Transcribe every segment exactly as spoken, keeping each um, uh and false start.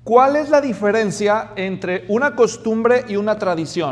¿cuál es la diferencia entre una costumbre y una tradición?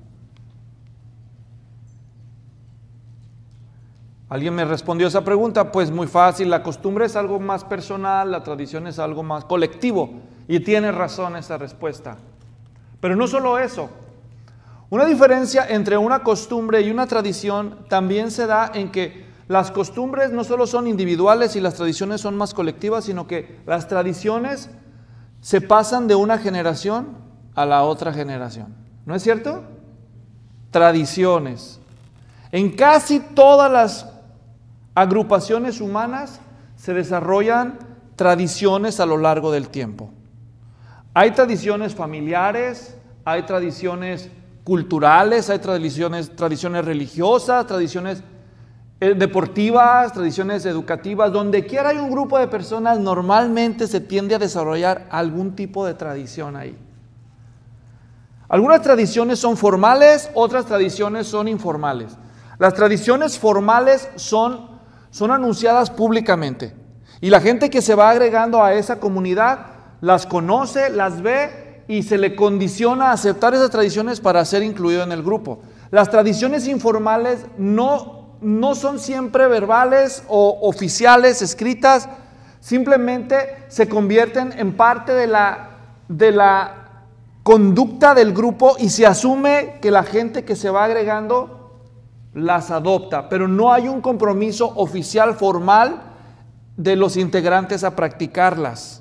¿Alguien me respondió esa pregunta? Pues muy fácil, la costumbre es algo más personal, la tradición es algo más colectivo. Y tiene razón esa respuesta. Pero no solo eso. Una diferencia entre una costumbre y una tradición también se da en que las costumbres no solo son individuales y las tradiciones son más colectivas, sino que las tradiciones se pasan de una generación a la otra generación. ¿No es cierto? Tradiciones. En casi todas las agrupaciones humanas se desarrollan tradiciones a lo largo del tiempo. Hay tradiciones familiares, hay tradiciones culturales, hay tradiciones, tradiciones religiosas, tradiciones deportivas, tradiciones educativas. Donde quiera hay un grupo de personas, normalmente se tiende a desarrollar algún tipo de tradición ahí. Algunas tradiciones son formales, otras tradiciones son informales. Las tradiciones formales son, son anunciadas públicamente y la gente que se va agregando a esa comunidad las conoce, las ve y se le condiciona a aceptar esas tradiciones para ser incluido en el grupo. Las tradiciones informales no, no son siempre verbales o oficiales, escritas, simplemente se convierten en parte de la, de la conducta del grupo y se asume que la gente que se va agregando las adopta, pero no hay un compromiso oficial formal de los integrantes a practicarlas.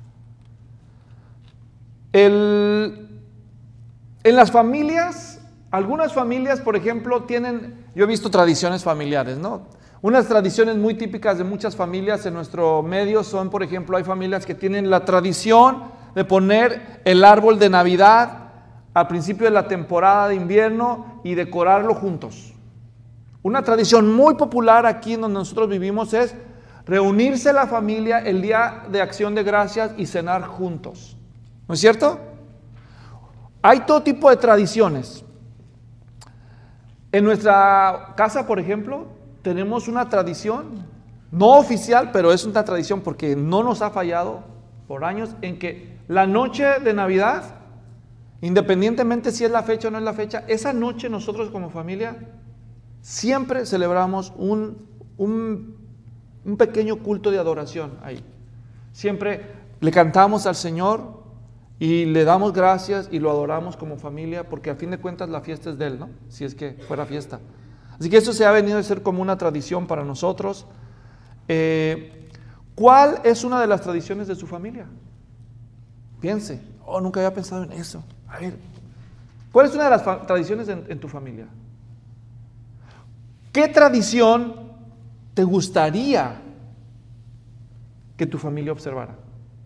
El, en las familias, algunas familias, por ejemplo, tienen, yo he visto tradiciones familiares, ¿no? Unas tradiciones muy típicas de muchas familias en nuestro medio son, por ejemplo, hay familias que tienen la tradición de poner el árbol de Navidad al principio de la temporada de invierno y decorarlo juntos. Una tradición muy popular aquí en donde nosotros vivimos es reunirse la familia el día de Acción de Gracias y cenar juntos. ¿No es cierto? Hay todo tipo de tradiciones. En nuestra casa, por ejemplo, tenemos una tradición, no oficial, pero es una tradición porque no nos ha fallado por años, en que la noche de Navidad, independientemente si es la fecha o no es la fecha, esa noche nosotros como familia siempre celebramos un, un, un pequeño culto de adoración ahí. Siempre le cantamos al Señor y le damos gracias y lo adoramos como familia, porque a fin de cuentas la fiesta es de Él, ¿no? Si es que fuera fiesta. Así que eso se ha venido a ser como una tradición para nosotros. Eh, ¿Cuál es una de las tradiciones de su familia? Piense. Oh, nunca había pensado en eso. A ver, ¿cuál es una de las fa- tradiciones en, en tu familia? ¿Qué tradición te gustaría que tu familia observara?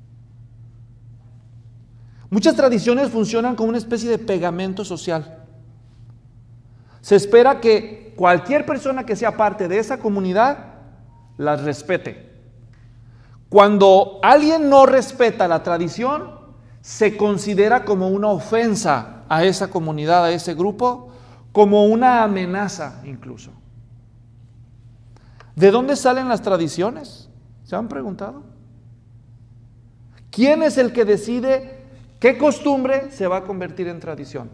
Muchas tradiciones funcionan como una especie de pegamento social. Se espera que cualquier persona que sea parte de esa comunidad las respete. Cuando alguien no respeta la tradición, se considera como una ofensa a esa comunidad, a ese grupo, como una amenaza incluso. ¿De dónde salen las tradiciones? ¿Se han preguntado? ¿Quién es el que decide qué costumbre se va a convertir en tradición?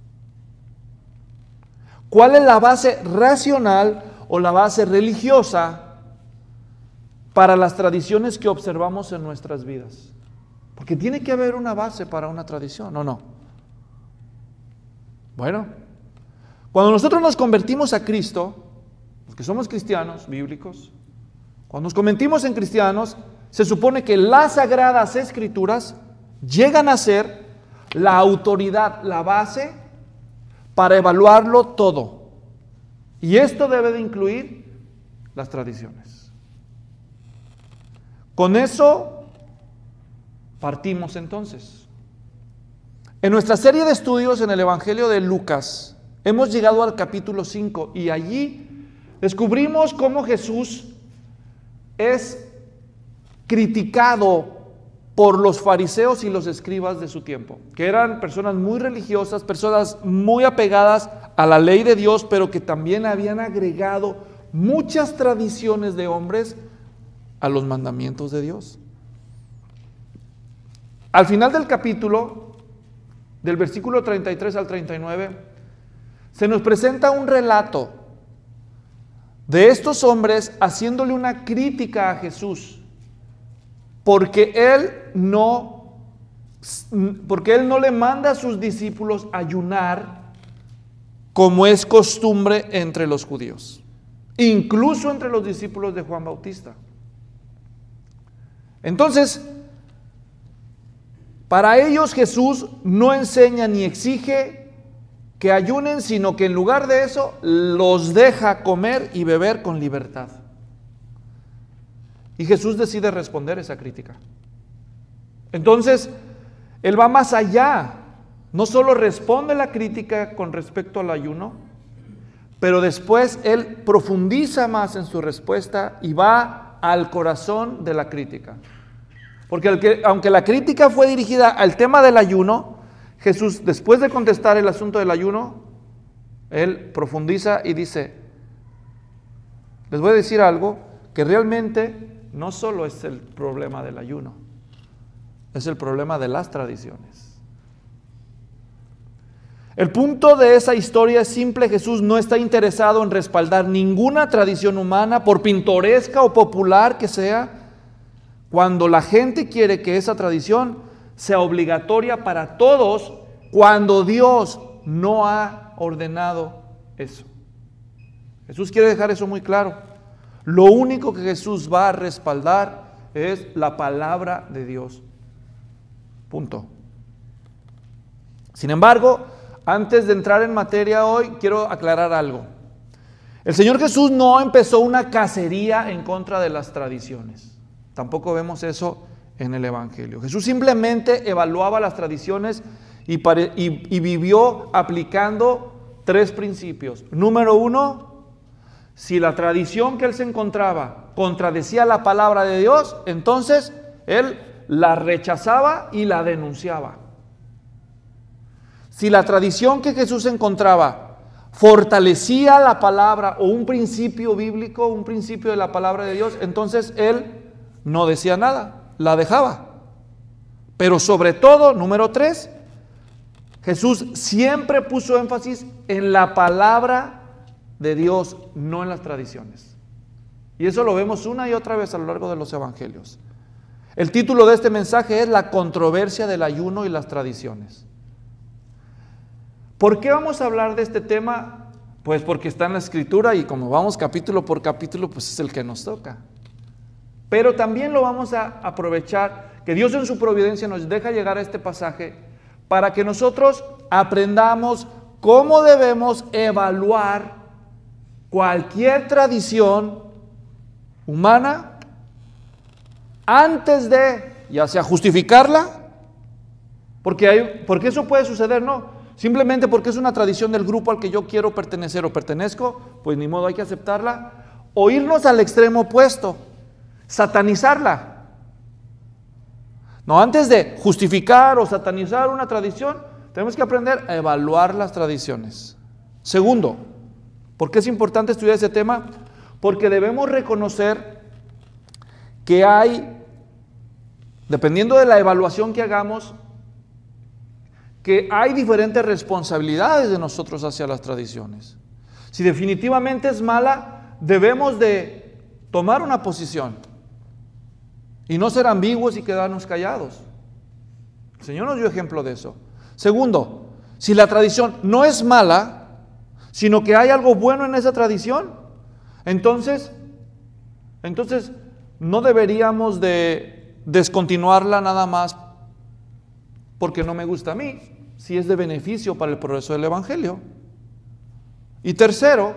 ¿Cuál es la base racional o la base religiosa para las tradiciones que observamos en nuestras vidas? Porque tiene que haber una base para una tradición, ¿o no? Bueno, cuando nosotros nos convertimos a Cristo, los que somos cristianos bíblicos, cuando nos convertimos en cristianos, se supone que las Sagradas Escrituras llegan a ser la autoridad, la base para evaluarlo todo. Y esto debe de incluir las tradiciones. Con eso partimos entonces. En nuestra serie de estudios en el Evangelio de Lucas, hemos llegado al capítulo cinco y allí descubrimos cómo Jesús es criticado por los fariseos y los escribas de su tiempo, que eran personas muy religiosas, personas muy apegadas a la ley de Dios, pero que también habían agregado muchas tradiciones de hombres a los mandamientos de Dios. Al final del capítulo, del versículo treinta y tres al treinta y nueve, se nos presenta un relato de estos hombres haciéndole una crítica a Jesús, porque él no, porque él no le manda a sus discípulos ayunar como es costumbre entre los judíos, incluso entre los discípulos de Juan Bautista. Entonces, para ellos Jesús no enseña ni exige que ayunen, sino que en lugar de eso los deja comer y beber con libertad. Y Jesús decide responder esa crítica. Entonces, Él va más allá. No solo responde la crítica con respecto al ayuno, pero después Él profundiza más en su respuesta y va al corazón de la crítica. Porque aunque la crítica fue dirigida al tema del ayuno, Jesús, después de contestar el asunto del ayuno, Él profundiza y dice, les voy a decir algo que realmente no solo es el problema del ayuno, es el problema de las tradiciones. El punto de esa historia es simple: Jesús no está interesado en respaldar ninguna tradición humana, por pintoresca o popular que sea, cuando la gente quiere que esa tradición sea obligatoria para todos, cuando Dios no ha ordenado eso. Jesús quiere dejar eso muy claro. Lo único que Jesús va a respaldar es la palabra de Dios. Punto. Sin embargo, antes de entrar en materia hoy, quiero aclarar algo. El Señor Jesús no empezó una cacería en contra de las tradiciones. Tampoco vemos eso en el Evangelio. Jesús simplemente evaluaba las tradiciones y, pare, y, y vivió aplicando tres principios. Número uno, si la tradición que él se encontraba contradecía la palabra de Dios, entonces él la rechazaba y la denunciaba. Si la tradición que Jesús encontraba fortalecía la palabra o un principio bíblico, un principio de la palabra de Dios, entonces él no decía nada, la dejaba. Pero sobre todo, número tres, Jesús siempre puso énfasis en la palabra de Dios, no en las tradiciones. Y eso lo vemos una y otra vez a lo largo de los evangelios. El título de este mensaje es La controversia del ayuno y las tradiciones. ¿Por qué vamos a hablar de este tema? Pues porque está en la Escritura y como vamos capítulo por capítulo, pues es el que nos toca. Pero también lo vamos a aprovechar, que Dios en su providencia nos deja llegar a este pasaje para que nosotros aprendamos cómo debemos evaluar cualquier tradición humana antes de, ya sea justificarla, porque, hay, porque eso puede suceder, no, simplemente porque es una tradición del grupo al que yo quiero pertenecer o pertenezco, pues ni modo, hay que aceptarla, o irnos al extremo opuesto, satanizarla. No, antes de justificar o satanizar una tradición, tenemos que aprender a evaluar las tradiciones. Segundo, ¿por qué es importante estudiar ese tema? Porque debemos reconocer que hay, dependiendo de la evaluación que hagamos, que hay diferentes responsabilidades de nosotros hacia las tradiciones. Si definitivamente es mala, debemos de tomar una posición y no ser ambiguos y quedarnos callados. El Señor nos dio ejemplo de eso. Segundo, si la tradición no es mala, sino que hay algo bueno en esa tradición, entonces, entonces no deberíamos de descontinuarla nada más porque no me gusta a mí, si es de beneficio para el progreso del Evangelio. Y tercero,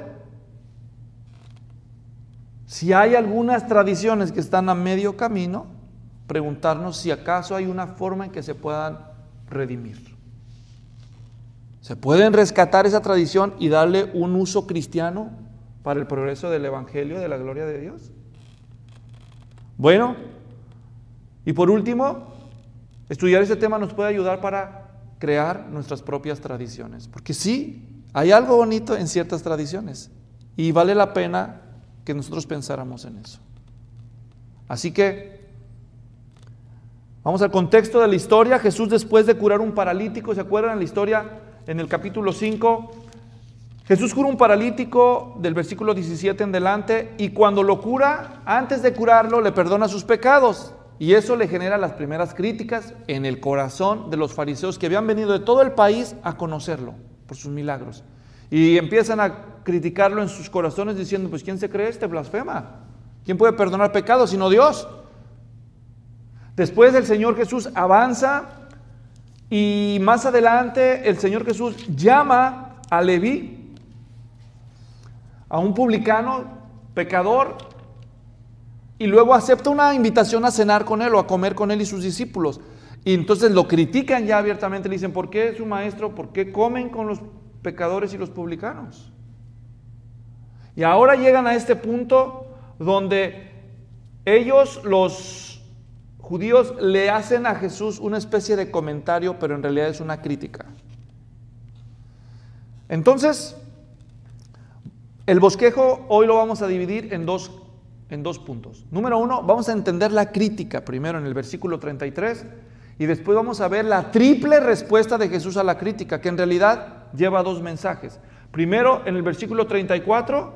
si hay algunas tradiciones que están a medio camino, preguntarnos si acaso hay una forma en que se puedan redimir. ¿Se pueden rescatar esa tradición y darle un uso cristiano para el progreso del Evangelio, de la gloria de Dios? Bueno, y por último, estudiar este tema nos puede ayudar para crear nuestras propias tradiciones. Porque sí, hay algo bonito en ciertas tradiciones y vale la pena que nosotros pensáramos en eso. Así que Vamos al contexto de la historia. Jesús, después de curar un paralítico, ¿se acuerdan la historia en el capítulo cinco? Jesús cura un paralítico del versículo diecisiete en delante, y cuando lo cura, antes de curarlo, le perdona sus pecados. Y eso le genera las primeras críticas en el corazón de los fariseos que habían venido de todo el país a conocerlo por sus milagros. Y empiezan a criticarlo en sus corazones diciendo, pues ¿quién se cree este? Blasfema. ¿Quién puede perdonar pecados sino Dios? Después el Señor Jesús avanza y más adelante el Señor Jesús llama a Leví, a un publicano, pecador, y luego acepta una invitación a cenar con él o a comer con él y sus discípulos. Y entonces lo critican ya abiertamente, le dicen, ¿por qué su maestro, por qué comen con los pecadores y los publicanos? Y ahora llegan a este punto donde ellos, los judíos, le hacen a Jesús una especie de comentario, pero en realidad es una crítica. Entonces, el bosquejo hoy lo vamos a dividir en dos, en dos puntos. Número uno, vamos a entender la crítica primero en el versículo treinta y tres, y después vamos a ver la triple respuesta de Jesús a la crítica, que en realidad lleva dos mensajes. Primero, en el versículo treinta y cuatro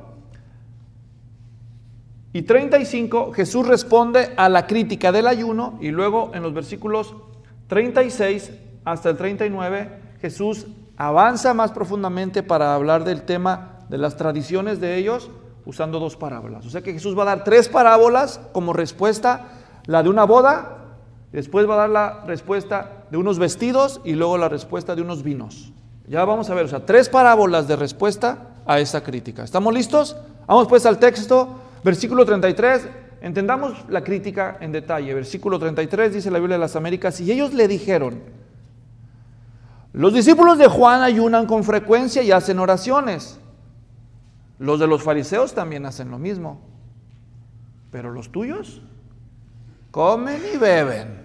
y treinta y cinco, Jesús responde a la crítica del ayuno, y luego en los versículos treinta y seis hasta el treinta y nueve, Jesús avanza más profundamente para hablar del tema de las tradiciones de ellos, usando dos parábolas. O sea que Jesús va a dar tres parábolas como respuesta, la de una boda, después va a dar la respuesta de unos vestidos y luego la respuesta de unos vinos. Ya vamos a ver, o sea, tres parábolas de respuesta a esta crítica. ¿Estamos listos? Vamos pues al texto, versículo treinta y tres, entendamos la crítica en detalle. Versículo treinta y tres dice la Biblia de las Américas, y ellos le dijeron, los discípulos de Juan ayunan con frecuencia y hacen oraciones. Los de los fariseos también hacen lo mismo, pero los tuyos comen y beben.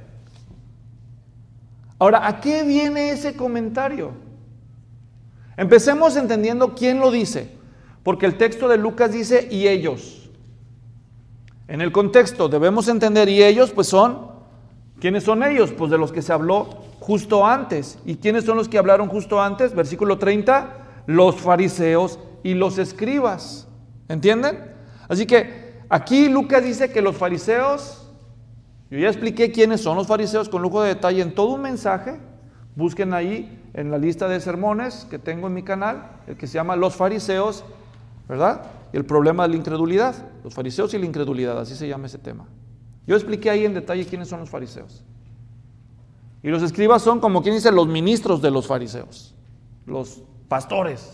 Ahora, ¿a qué viene ese comentario? Empecemos entendiendo quién lo dice, porque el texto de Lucas dice, y ellos. En el contexto debemos entender, y ellos pues son, ¿quiénes son ellos? Pues de los que se habló justo antes. ¿Y quiénes son los que hablaron justo antes? Versículo treinta, los fariseos y los escribas. ¿Entienden? Así que aquí Lucas dice que los fariseos, yo ya expliqué quiénes son los fariseos con lujo de detalle en todo un mensaje. Busquen ahí en la lista de sermones que tengo en mi canal, el que se llama Los fariseos, ¿verdad? Y el problema de la incredulidad, los fariseos y la incredulidad, así se llama ese tema. Yo expliqué ahí en detalle quiénes son los fariseos. Y los escribas son, como quien dice, los ministros de los fariseos, los pastores.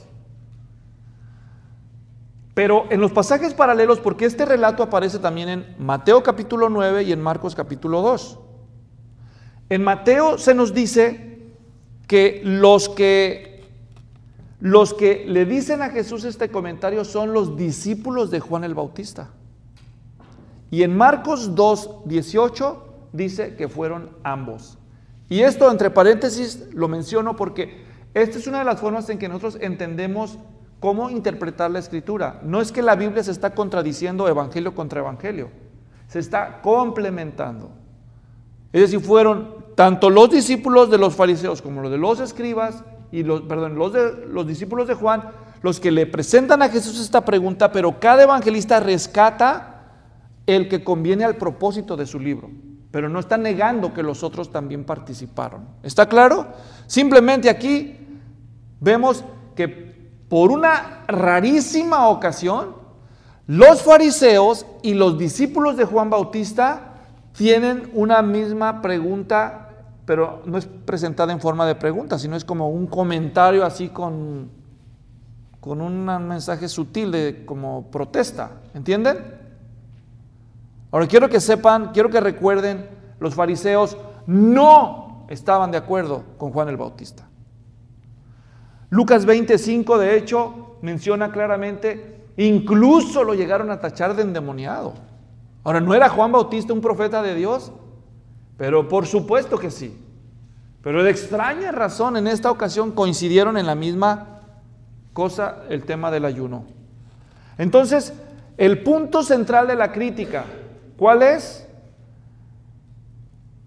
Pero en los pasajes paralelos, porque este relato aparece también en Mateo capítulo nueve y en Marcos capítulo dos. En Mateo se nos dice que los que, los que le dicen a Jesús este comentario son los discípulos de Juan el Bautista. Y en Marcos dos, dieciocho dice que fueron ambos. Y esto entre paréntesis lo menciono porque esta es una de las formas en que nosotros entendemos cómo interpretar la Escritura. No es que la Biblia se está contradiciendo evangelio contra evangelio, se está complementando. Es decir, fueron tanto los discípulos de los fariseos como los de los escribas y los, perdón, los, de, los discípulos de Juan los que le presentan a Jesús esta pregunta, pero cada evangelista rescata el que conviene al propósito de su libro, pero no está negando que los otros también participaron. ¿Está claro? Simplemente aquí vemos que por una rarísima ocasión, los fariseos y los discípulos de Juan Bautista tienen una misma pregunta, pero no es presentada en forma de pregunta, sino es como un comentario así con, con un mensaje sutil de como protesta. ¿Entienden? Ahora quiero que sepan, quiero que recuerden, los fariseos no estaban de acuerdo con Juan el Bautista. Lucas veinticinco, de hecho, menciona claramente, incluso lo llegaron a tachar de endemoniado. Ahora, ¿no era Juan Bautista un profeta de Dios? Pero por supuesto que sí. Pero de extraña razón, en esta ocasión coincidieron en la misma cosa, el tema del ayuno. Entonces, el punto central de la crítica, ¿cuál es?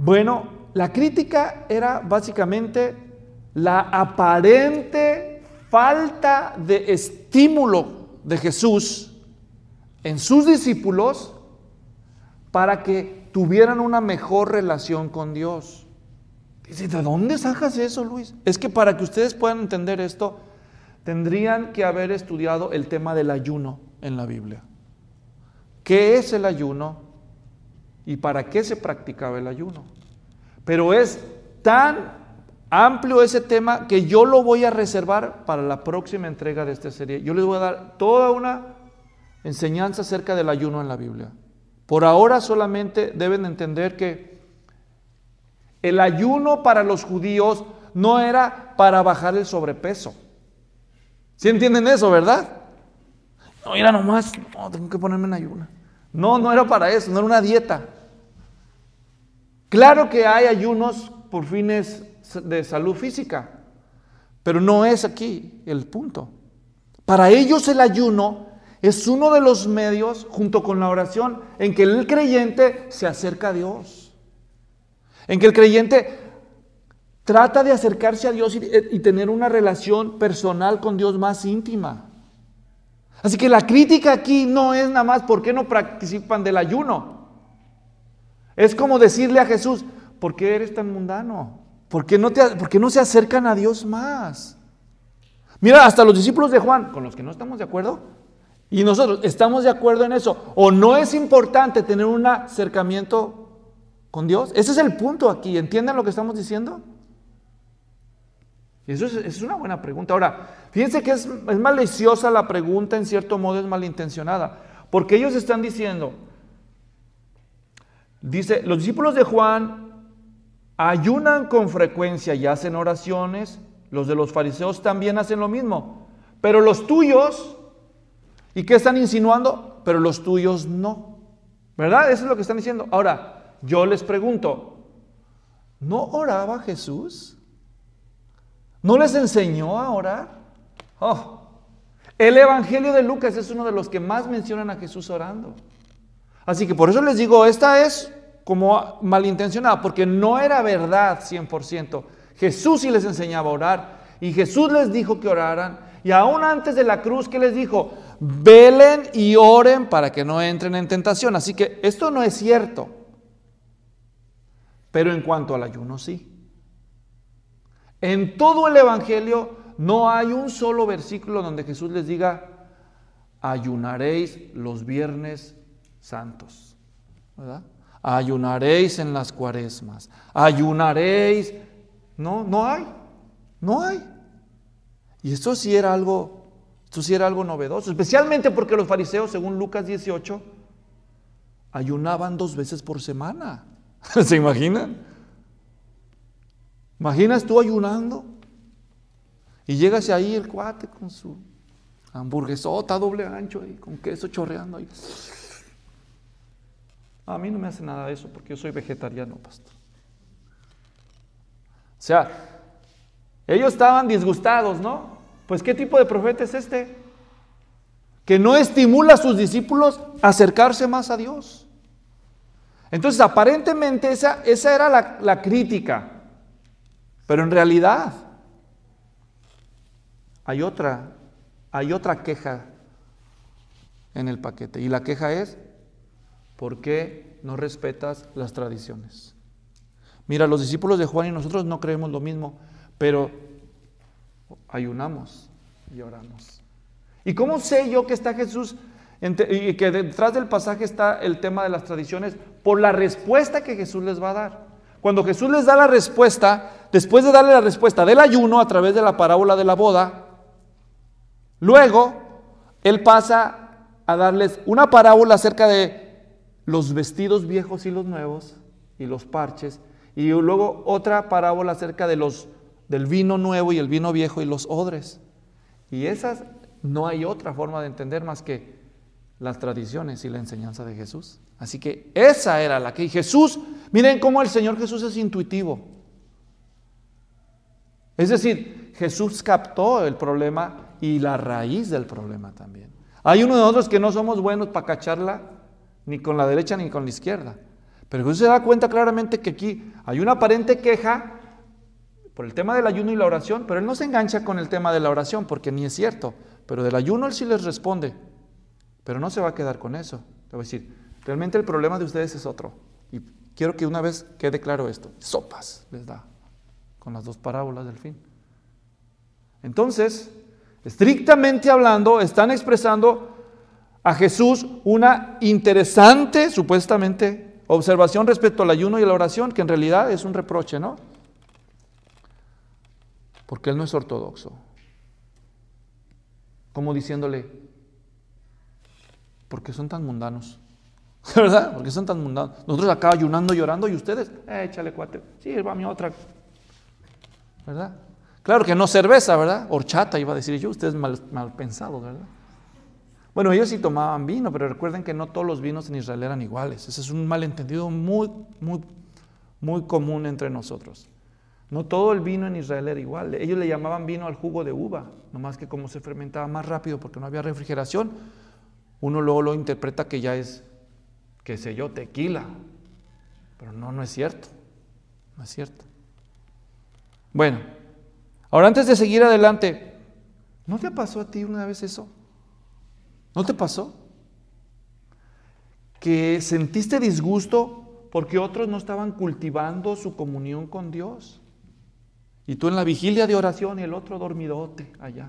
Bueno, la crítica era básicamente la aparente falta de estímulo de Jesús en sus discípulos para que tuvieran una mejor relación con Dios. Dice, ¿de dónde sacas eso, Luis? Es que para que ustedes puedan entender esto, tendrían que haber estudiado el tema del ayuno en la Biblia. ¿Qué es el ayuno? ¿Y para qué se practicaba el ayuno? Pero es tan amplio ese tema que yo lo voy a reservar para la próxima entrega de esta serie. Yo les voy a dar toda una enseñanza acerca del ayuno en la Biblia. Por ahora solamente deben entender que el ayuno para los judíos no era para bajar el sobrepeso. ¿Sí entienden eso, verdad? No, mira nomás, no, tengo que ponerme en ayuno. No, no era para eso, no era una dieta. Claro que hay ayunos por fines de salud física, pero no es aquí el punto. Para ellos el ayuno es uno de los medios, junto con la oración, en que el creyente se acerca a Dios. En que el creyente trata de acercarse a Dios y, y tener una relación personal con Dios más íntima. Así que la crítica aquí no es nada más por qué no participan del ayuno. Es como decirle a Jesús, ¿por qué eres tan mundano? ¿Por qué no, te, por qué no se acercan a Dios más? Mira, hasta los discípulos de Juan, con los que no estamos de acuerdo, y nosotros estamos de acuerdo en eso, o no es importante tener un acercamiento con Dios. Ese es el punto aquí, ¿entienden lo que estamos diciendo? Eso es, es una buena pregunta. Ahora, fíjense que es, es maliciosa la pregunta, en cierto modo es malintencionada, porque ellos están diciendo, dice, los discípulos de Juan ayunan con frecuencia y hacen oraciones, los de los fariseos también hacen lo mismo, pero los tuyos, ¿y qué están insinuando? Pero los tuyos no, ¿verdad? Eso es lo que están diciendo. Ahora, yo les pregunto, ¿no oraba Jesús? ¿No les enseñó a orar? Oh, el Evangelio de Lucas es uno de los que más mencionan a Jesús orando. Así que por eso les digo, esta es como malintencionada, porque no era verdad cien por ciento. Jesús sí les enseñaba a orar, y Jesús les dijo que oraran, y aún antes de la cruz, ¿qué les dijo? Velen y oren para que no entren en tentación. Así que esto no es cierto. Pero en cuanto al ayuno, sí. En todo el Evangelio no hay un solo versículo donde Jesús les diga, ayunaréis los viernes santos, ¿verdad? Ayunaréis en las cuaresmas, ayunaréis. No, no hay, no hay. Y esto sí era algo, esto sí era algo novedoso, especialmente porque los fariseos, según Lucas dieciocho, ayunaban dos veces por semana. ¿Se imaginan? ¿Imaginas tú ayunando? Y llegas ahí el cuate con su hamburguesota doble ancho ahí, con queso chorreando ahí. A mí no me hace nada de eso porque yo soy vegetariano, pastor. O sea, ellos estaban disgustados, ¿no? Pues ¿qué tipo de profeta es este? Que no estimula a sus discípulos a acercarse más a Dios. Entonces, aparentemente esa, esa era la, la crítica. Pero en realidad hay otra, hay otra queja en el paquete. Y la queja es, ¿por qué no respetas las tradiciones? Mira, los discípulos de Juan y nosotros no creemos lo mismo, pero ayunamos y oramos. ¿Y cómo sé yo que está Jesús y que detrás del pasaje está el tema de las tradiciones? Por la respuesta que Jesús les va a dar. Cuando Jesús les da la respuesta, después de darle la respuesta del ayuno a través de la parábola de la boda, luego Él pasa a darles una parábola acerca de los vestidos viejos y los nuevos y los parches, y luego otra parábola acerca de los, del vino nuevo y el vino viejo y los odres. Y esas no hay otra forma de entender más que las tradiciones y la enseñanza de Jesús. Así que esa era la que Jesús, miren cómo el Señor Jesús es intuitivo. Es decir, Jesús captó el problema y la raíz del problema también. Hay uno de nosotros que no somos buenos para cacharla ni con la derecha ni con la izquierda. Pero Jesús se da cuenta claramente que aquí hay una aparente queja por el tema del ayuno y la oración, pero Él no se engancha con el tema de la oración, porque ni es cierto. Pero del ayuno Él sí les responde, pero no se va a quedar con eso. Le va a decir, realmente el problema de ustedes es otro. Y quiero que una vez quede claro esto. Sopas les da con las dos parábolas del fin. Entonces, estrictamente hablando, están expresando a Jesús una interesante, supuestamente, observación respecto al ayuno y a la oración, que en realidad es un reproche, ¿no? Porque Él no es ortodoxo. Como diciéndole, ¿por qué son tan mundanos? ¿Verdad? ¿Por qué son tan mundanos? Nosotros acá ayunando, llorando, y ustedes, eh, échale cuate. Sí, va mi otra. ¿Verdad? Claro que no cerveza, ¿verdad? Horchata, iba a decir yo, ustedes mal, mal pensados, ¿verdad? Bueno, ellos sí tomaban vino, pero recuerden que no todos los vinos en Israel eran iguales. Ese es un malentendido muy, muy, muy común entre nosotros. No todo el vino en Israel era igual. Ellos le llamaban vino al jugo de uva, nomás que como se fermentaba más rápido porque no había refrigeración, uno luego lo interpreta que ya es, qué sé yo, tequila. Pero no, no es cierto. No es cierto. Bueno, ahora antes de seguir adelante, ¿no te pasó a ti una vez eso? ¿No te pasó? Que sentiste disgusto porque otros no estaban cultivando su comunión con Dios. Y tú en la vigilia de oración y el otro dormidote allá.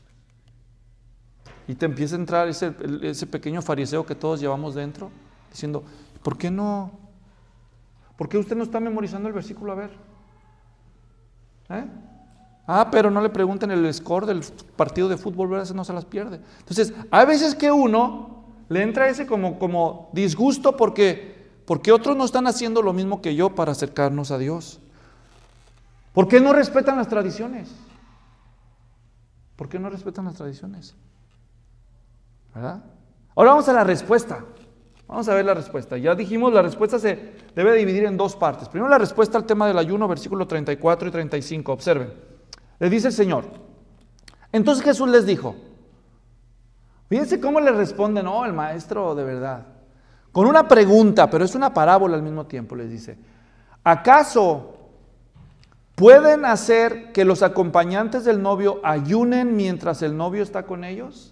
Y te empieza a entrar ese, ese pequeño fariseo que todos llevamos dentro, diciendo, ¿por qué no? ¿Por qué usted no está memorizando el versículo? A ver. ¿Eh? Ah, pero no le pregunten el score del partido de fútbol, ¿verdad? Ese no se las pierde. Entonces, hay veces que uno le entra ese como, como disgusto porque, porque otros no están haciendo lo mismo que yo para acercarnos a Dios. ¿Por qué no respetan las tradiciones? ¿Por qué no respetan las tradiciones? ¿Verdad? Ahora vamos a la respuesta. Vamos a ver la respuesta. Ya dijimos, la respuesta se debe dividir en dos partes. Primero la respuesta al tema del ayuno, versículos treinta y cuatro y treinta y cinco. Observen. Le dice el Señor. Entonces Jesús les dijo. Fíjense cómo le responde, no, el maestro de verdad. Con una pregunta, pero es una parábola al mismo tiempo, les dice. ¿Acaso pueden hacer que los acompañantes del novio ayunen mientras el novio está con ellos?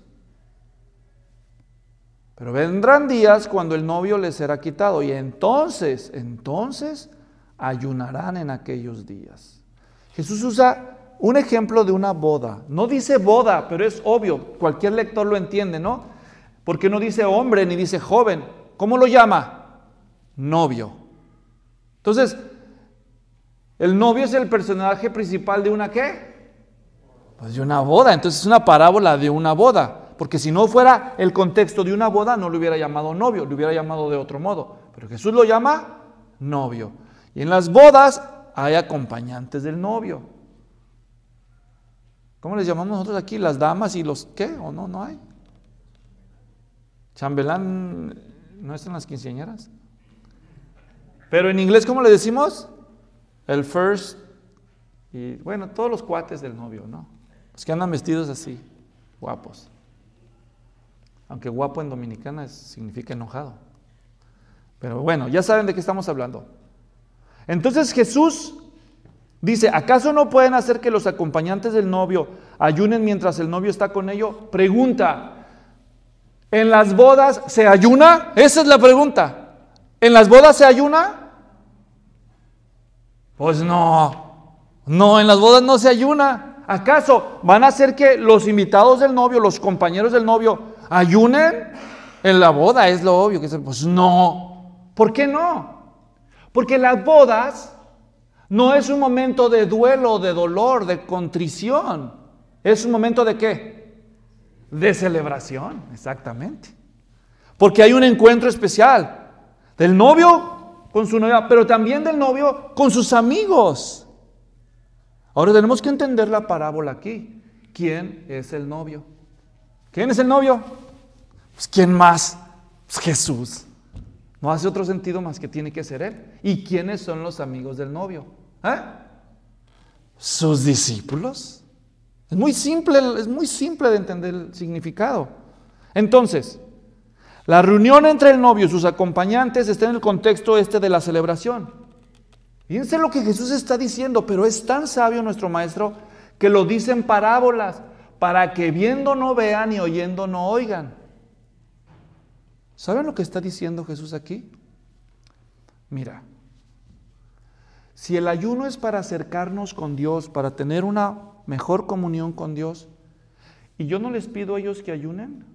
Pero vendrán días cuando el novio les será quitado y entonces, entonces ayunarán en aquellos días. Jesús usa un ejemplo de una boda. No dice boda, pero es obvio, cualquier lector lo entiende, ¿no? Porque no dice hombre ni dice joven. ¿Cómo lo llama? Novio. Entonces, el novio es el personaje principal de una ¿qué? Pues de una boda. Entonces es una parábola de una boda. Porque si no fuera el contexto de una boda, no lo hubiera llamado novio, lo hubiera llamado de otro modo. Pero Jesús lo llama novio. Y en las bodas hay acompañantes del novio. ¿Cómo les llamamos nosotros aquí? Las damas y los ¿qué? ¿O no? No hay. Chambelán, ¿no están las quinceañeras? Pero en inglés, ¿cómo le decimos? El first. Y bueno, todos los cuates del novio, ¿no? Los que andan vestidos así, guapos. Aunque guapo en dominicana es, significa enojado. Pero bueno, ya saben de qué estamos hablando. Entonces Jesús dice, ¿acaso no pueden hacer que los acompañantes del novio ayunen mientras el novio está con ellos? Pregunta, ¿en las bodas se ayuna? Esa es la pregunta. ¿En las bodas se ayuna? Pues no, no, en las bodas no se ayuna. ¿Acaso van a hacer que los invitados del novio, los compañeros del novio, ayunen en la boda? Es lo obvio. Que se, pues no. ¿Por qué no? Porque las bodas no es un momento de duelo, de dolor, de contrición. Es un momento de ¿qué? De celebración, exactamente. Porque hay un encuentro especial del novio con su novia, pero también del novio con sus amigos. Ahora tenemos que entender la parábola aquí. ¿Quién es el novio? ¿Quién es el novio? Pues ¿quién más? Pues Jesús. No hace otro sentido más que tiene que ser Él. ¿Y quiénes son los amigos del novio? ¿Eh? Sus discípulos. Es muy simple, es muy simple de entender el significado. Entonces, La reunión entre el novio y sus acompañantes está en el contexto este de la celebración. Fíjense lo que Jesús está diciendo, pero es tan sabio nuestro maestro que lo dice en parábolas, para que viendo no vean y oyendo no oigan. ¿Saben lo que está diciendo Jesús aquí? Mira, si el ayuno es para acercarnos con Dios, para tener una mejor comunión con Dios, y yo no les pido a ellos que ayunen,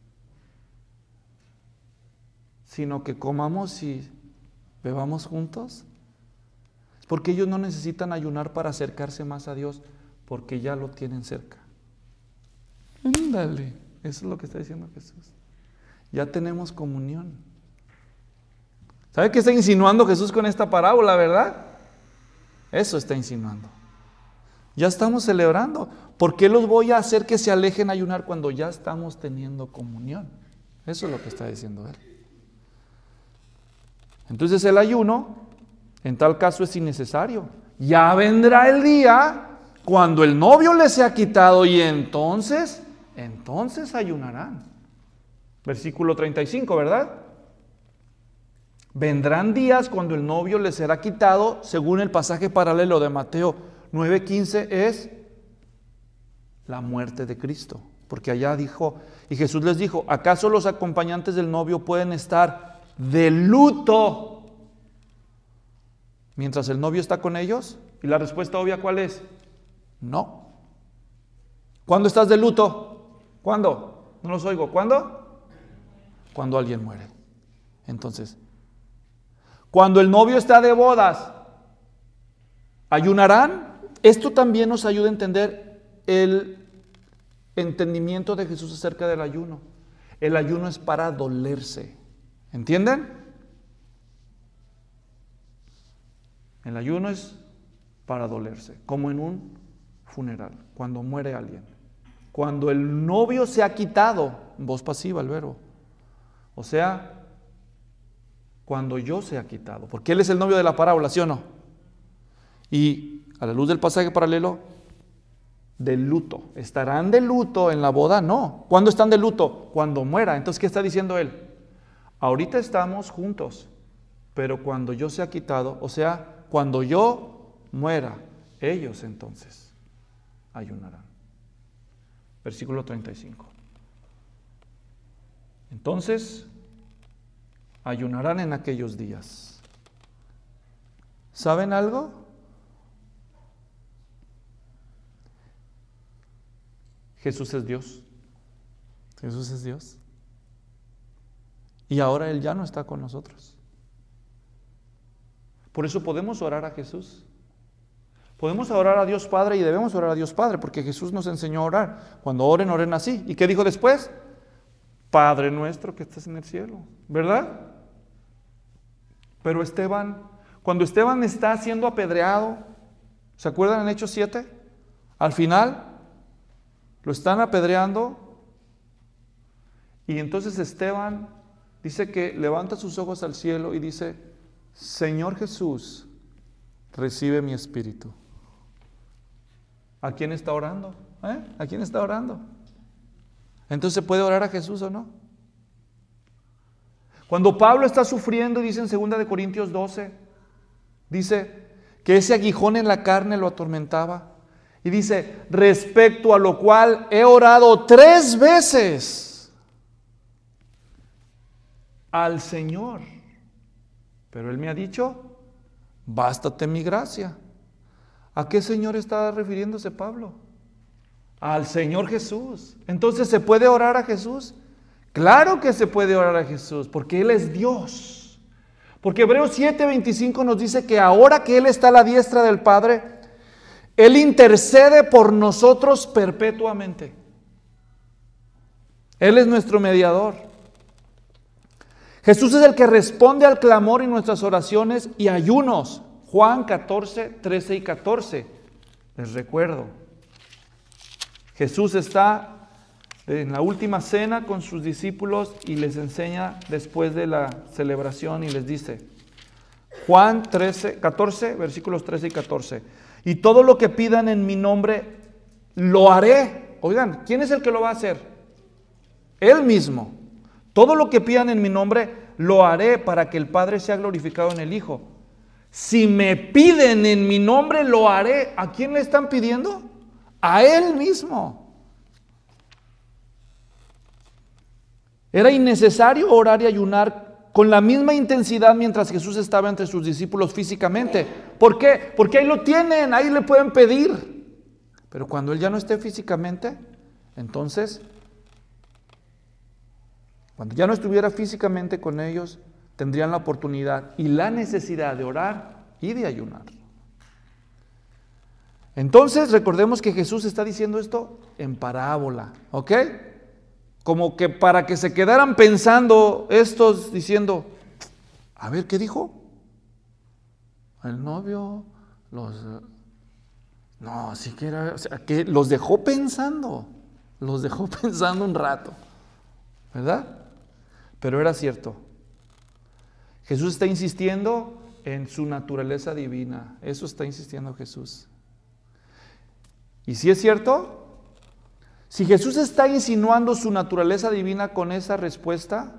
sino que comamos y bebamos juntos, porque ellos no necesitan ayunar para acercarse más a Dios, porque ya lo tienen cerca. Ándale, eso es lo que está diciendo Jesús. Ya tenemos comunión. ¿Sabe qué está insinuando Jesús con esta parábola, verdad? Eso está insinuando. Ya estamos celebrando. ¿Por qué los voy a hacer que se alejen a ayunar cuando ya estamos teniendo comunión? Eso es lo que está diciendo él. Entonces el ayuno, en tal caso, es innecesario. Ya vendrá el día cuando el novio les sea quitado y entonces, entonces ayunarán. Versículo treinta y cinco, ¿verdad? Vendrán días cuando el novio les será quitado, según el pasaje paralelo de Mateo nueve quince, es la muerte de Cristo. Porque allá dijo, y Jesús les dijo, ¿acaso los acompañantes del novio pueden estar de luto mientras el novio está con ellos? Y la respuesta obvia, ¿cuál es? No. ¿Cuándo estás de luto? ¿Cuándo? No los oigo. ¿Cuándo? Cuando alguien muere. Entonces, cuando el novio está de bodas, ¿ayunarán? Esto también nos ayuda a entender el entendimiento de Jesús acerca del ayuno. El ayuno es para dolerse. ¿Entienden? El ayuno es para dolerse, como en un funeral, cuando muere alguien. Cuando el novio se ha quitado, voz pasiva el verbo. O sea, cuando yo se ha quitado, porque él es el novio de la parábola, ¿sí o no? Y a la luz del pasaje paralelo, de luto. ¿Estarán de luto en la boda? No. ¿Cuándo están de luto? Cuando muera. Entonces, ¿qué está diciendo él? Ahorita estamos juntos, pero cuando yo se ha quitado, o sea, cuando yo muera, ellos entonces ayunarán. Versículo treinta y cinco. Entonces, ayunarán en aquellos días. ¿Saben algo? Jesús es Dios. Jesús es Dios. Y ahora Él ya no está con nosotros. Por eso podemos orar a Jesús. Podemos orar a Dios Padre y debemos orar a Dios Padre, porque Jesús nos enseñó a orar. Cuando oren, oren así. ¿Y qué dijo después? Padre nuestro que estás en el cielo, ¿verdad? Pero Esteban, cuando Esteban está siendo apedreado, ¿se acuerdan en Hechos siete? Al final, lo están apedreando y entonces Esteban dice que levanta sus ojos al cielo y dice, Señor Jesús, recibe mi espíritu. ¿A quién está orando? ¿Eh? ¿A quién está orando? Entonces, ¿se puede orar a Jesús o no? Cuando Pablo está sufriendo, dice en segunda de Corintios doce, dice que ese aguijón en la carne lo atormentaba. Y dice, respecto a lo cual he orado tres veces al Señor. Pero Él me ha dicho, bástate mi gracia. ¿A qué Señor está refiriéndose Pablo? Al Señor Jesús. Entonces, ¿se puede orar a Jesús? Claro que se puede orar a Jesús, porque Él es Dios. Porque Hebreos siete veinticinco nos dice que ahora que Él está a la diestra del Padre, Él intercede por nosotros perpetuamente. Él es nuestro mediador. Jesús es el que responde al clamor y nuestras oraciones y ayunos. Juan catorce, trece y catorce. Les recuerdo. Jesús está en la última cena con sus discípulos y les enseña después de la celebración y les dice, Juan trece, catorce, versículos trece y catorce. Y todo lo que pidan en mi nombre, lo haré. Oigan, ¿quién es el que lo va a hacer? Él mismo. Todo lo que pidan en mi nombre, lo haré para que el Padre sea glorificado en el Hijo. Si me piden en mi nombre, lo haré. ¿A quién le están pidiendo? A Él mismo. Era innecesario orar y ayunar con la misma intensidad mientras Jesús estaba entre sus discípulos físicamente. ¿Por qué? Porque ahí lo tienen, ahí le pueden pedir. Pero cuando Él ya no esté físicamente, entonces, cuando ya no estuviera físicamente con ellos, tendrían la oportunidad y la necesidad de orar y de ayunar. Entonces, recordemos que Jesús está diciendo esto en parábola, ¿ok? Como que para que se quedaran pensando estos diciendo, a ver, ¿qué dijo? El novio, los... No, siquiera, o sea, que los dejó pensando, los dejó pensando un rato, ¿verdad? Pero era cierto. Jesús está insistiendo en su naturaleza divina, eso está insistiendo Jesús. Y si es cierto, si Jesús está insinuando su naturaleza divina con esa respuesta,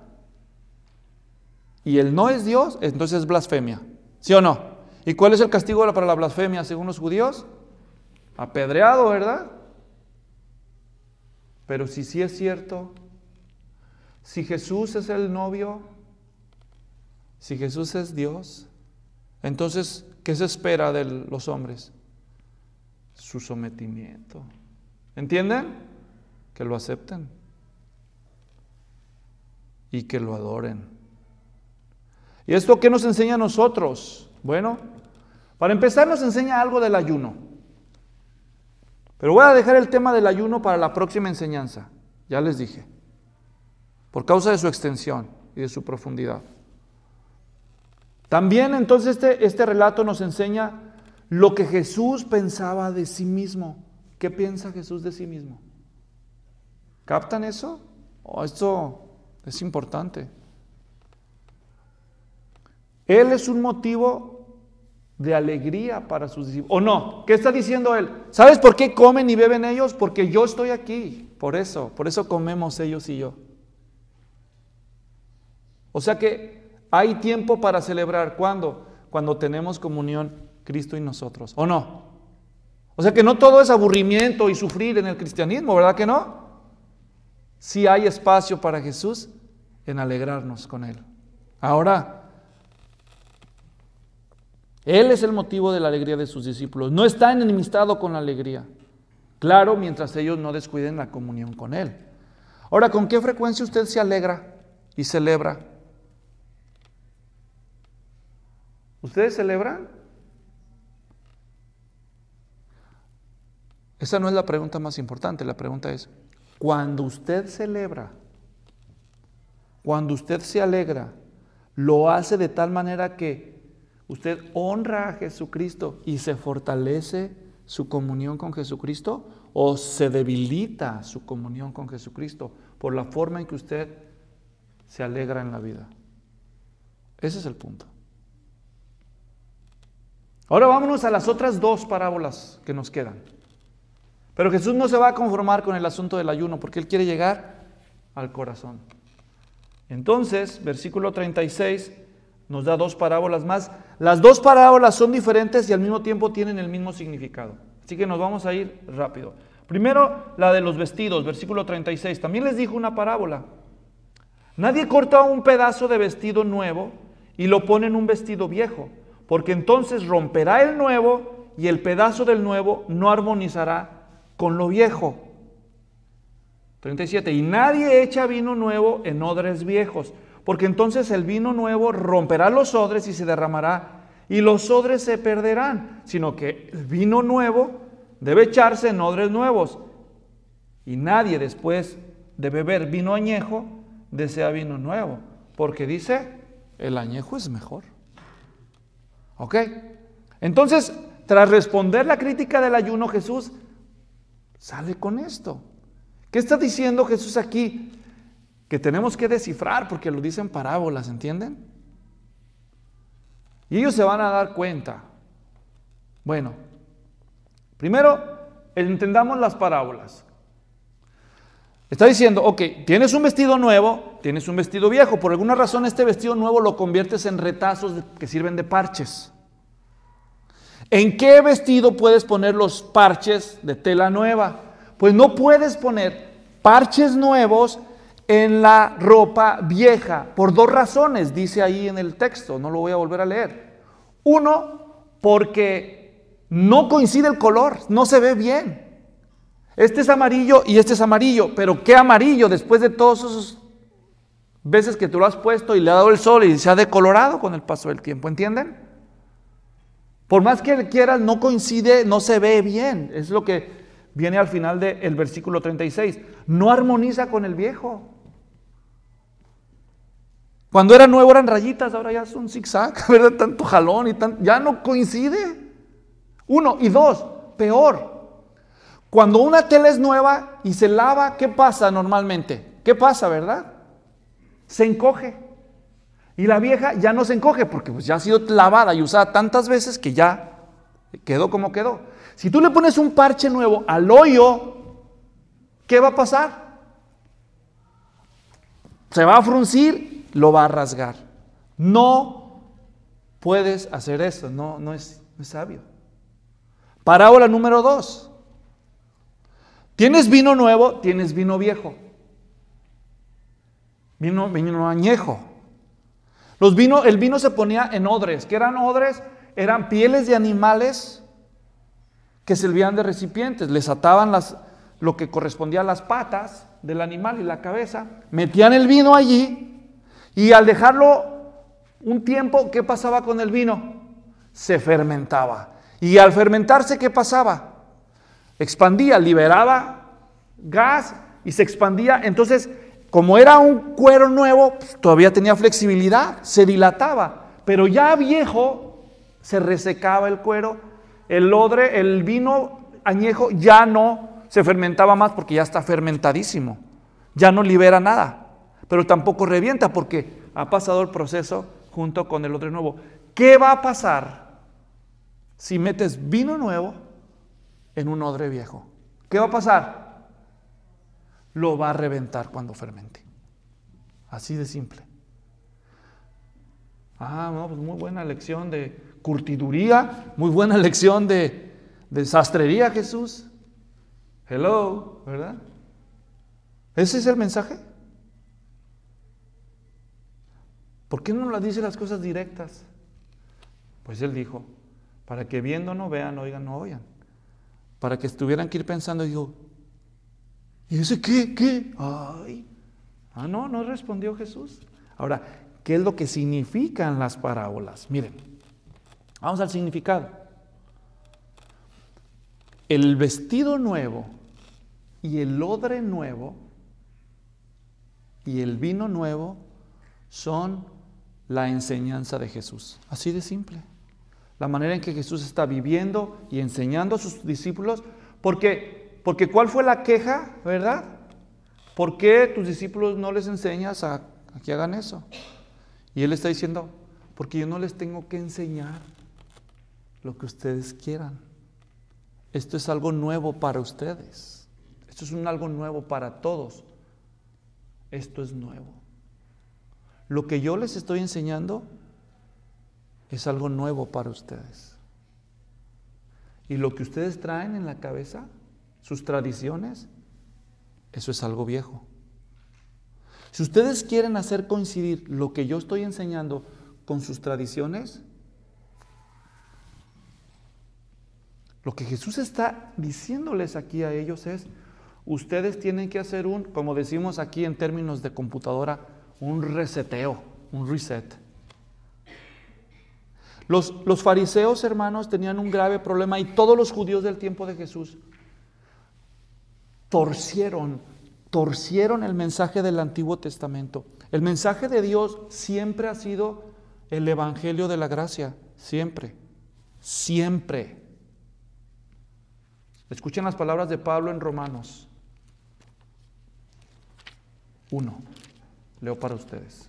y Él no es Dios, entonces es blasfemia, ¿sí o no? ¿Y cuál es el castigo para la blasfemia según los judíos? Apedreado, ¿verdad? Pero si sí es cierto, si Jesús es el novio, si Jesús es Dios, entonces, ¿qué se espera de los hombres? Su sometimiento. ¿Entienden? Que lo acepten y que lo adoren. ¿Y esto qué nos enseña a nosotros? Bueno, para empezar nos enseña algo del ayuno. Pero voy a dejar el tema del ayuno para la próxima enseñanza, ya les dije, por causa de su extensión y de su profundidad. También entonces este, este relato nos enseña lo que Jesús pensaba de sí mismo. ¿Qué piensa Jesús de sí mismo? ¿Captan eso? Oh, esto es importante. Él es un motivo de alegría para sus discípulos. ¿O no? ¿Qué está diciendo Él? ¿Sabes por qué comen y beben ellos? Porque yo estoy aquí. Por eso, por eso comemos ellos y yo. O sea que hay tiempo para celebrar. ¿Cuándo? Cuando tenemos comunión Cristo y nosotros. ¿O no? O sea que no todo es aburrimiento y sufrir en el cristianismo, ¿verdad que no? Sí hay espacio para Jesús en alegrarnos con Él. Ahora, Él es el motivo de la alegría de sus discípulos. No está enemistado con la alegría. Claro, mientras ellos no descuiden la comunión con Él. Ahora, ¿con qué frecuencia usted se alegra y celebra? ¿Ustedes celebran? Esa no es la pregunta más importante. La pregunta es, cuando usted celebra, cuando usted se alegra, ¿lo hace de tal manera que usted honra a Jesucristo y se fortalece su comunión con Jesucristo, o se debilita su comunión con Jesucristo por la forma en que usted se alegra en la vida? Ese es el punto. Ahora vámonos a las otras dos parábolas que nos quedan. Pero Jesús no se va a conformar con el asunto del ayuno, porque Él quiere llegar al corazón. Entonces, versículo treinta y seis nos da dos parábolas más. Las dos parábolas son diferentes y al mismo tiempo tienen el mismo significado. Así que nos vamos a ir rápido. Primero, la de los vestidos, versículo treinta y seis. También les dijo una parábola. Nadie corta un pedazo de vestido nuevo y lo pone en un vestido viejo, porque entonces romperá el nuevo y el pedazo del nuevo no armonizará con lo viejo. treinta y siete. Y nadie echa vino nuevo en odres viejos, porque entonces el vino nuevo romperá los odres y se derramará, y los odres se perderán, sino que el vino nuevo debe echarse en odres nuevos. Y nadie después de beber vino añejo desea vino nuevo, porque dice, el añejo es mejor. ¿Ok? Entonces, tras responder la crítica del ayuno, Jesús sale con esto. ¿Qué está diciendo Jesús aquí? Que tenemos que descifrar porque lo dicen parábolas, ¿entienden? Y ellos se van a dar cuenta. Bueno, primero entendamos las parábolas. Está diciendo, ok, tienes un vestido nuevo, tienes un vestido viejo. Por alguna razón este vestido nuevo lo conviertes en retazos que sirven de parches. ¿En qué vestido puedes poner los parches de tela nueva? Pues no puedes poner parches nuevos en la ropa vieja, por dos razones, dice ahí en el texto, no lo voy a volver a leer. Uno, porque no coincide el color, no se ve bien. Este es amarillo y este es amarillo, pero ¿qué amarillo? Después de todas esas veces que tú lo has puesto y le ha dado el sol y se ha decolorado con el paso del tiempo, ¿entienden? Por más que quieras, no coincide, no se ve bien. Es lo que viene al final del versículo treinta y seis. No armoniza con el viejo. Cuando era nuevo eran rayitas, ahora ya son zigzag, ¿verdad? Tanto jalón y tanto, ya no coincide. Uno, y dos, peor. Cuando una tela es nueva y se lava, ¿qué pasa normalmente? ¿Qué pasa, verdad? Se encoge. Y la vieja ya no se encoge porque pues ya ha sido lavada y usada tantas veces que ya quedó como quedó. Si tú le pones un parche nuevo al hoyo, ¿qué va a pasar? Se va a fruncir, lo va a rasgar. No puedes hacer eso, no, no, es, no es sabio. Parábola número dos. Tienes vino nuevo, tienes vino viejo. Vino, vino añejo. Los vino, el vino se ponía en odres. ¿Qué eran odres? Eran pieles de animales que servían de recipientes. Les ataban las, lo que correspondía a las patas del animal y la cabeza. Metían el vino allí y al dejarlo un tiempo, ¿qué pasaba con el vino? Se fermentaba. Y al fermentarse, ¿qué pasaba? Expandía, liberaba gas y se expandía. Entonces, como era un cuero nuevo, pues, todavía tenía flexibilidad, se dilataba. Pero ya viejo, se resecaba el cuero. El odre, el vino añejo ya no se fermentaba más porque ya está fermentadísimo. Ya no libera nada, pero tampoco revienta porque ha pasado el proceso junto con el odre nuevo. ¿Qué va a pasar si metes vino nuevo en un odre viejo? ¿Qué va a pasar? Lo va a reventar cuando fermente. Así de simple. Ah, no, pues muy buena lección de curtiduría, muy buena lección de, de sastrería, Jesús. Hello, ¿verdad? ¿Ese es el mensaje? ¿Por qué no nos dice las cosas directas? Pues él dijo, para que viendo no vean, oigan no oigan. Para que estuvieran que ir pensando, digo, ¿y ese qué? ¿Qué? Ay. Ah, no, no respondió Jesús. Ahora, ¿qué es lo que significan las parábolas? Miren, vamos al significado. El vestido nuevo y el odre nuevo y el vino nuevo son la enseñanza de Jesús. Así de simple. La manera en que Jesús está viviendo y enseñando a sus discípulos. Porque, porque ¿cuál fue la queja, verdad? ¿Por qué tus discípulos no les enseñas a, a que hagan eso? Y Él está diciendo, porque yo no les tengo que enseñar lo que ustedes quieran. Esto es algo nuevo para ustedes. Esto es un algo nuevo para todos. Esto es nuevo. Lo que yo les estoy enseñando es algo nuevo para ustedes. Y lo que ustedes traen en la cabeza, sus tradiciones, eso es algo viejo. Si ustedes quieren hacer coincidir lo que yo estoy enseñando con sus tradiciones, lo que Jesús está diciéndoles aquí a ellos es, ustedes tienen que hacer un, como decimos aquí en términos de computadora, un reseteo, un reset. Los, los fariseos, hermanos, tenían un grave problema y todos los judíos del tiempo de Jesús torcieron, torcieron el mensaje del Antiguo Testamento. El mensaje de Dios siempre ha sido el evangelio de la gracia, siempre, siempre. Escuchen las palabras de Pablo en Romanos uno. Leo para ustedes.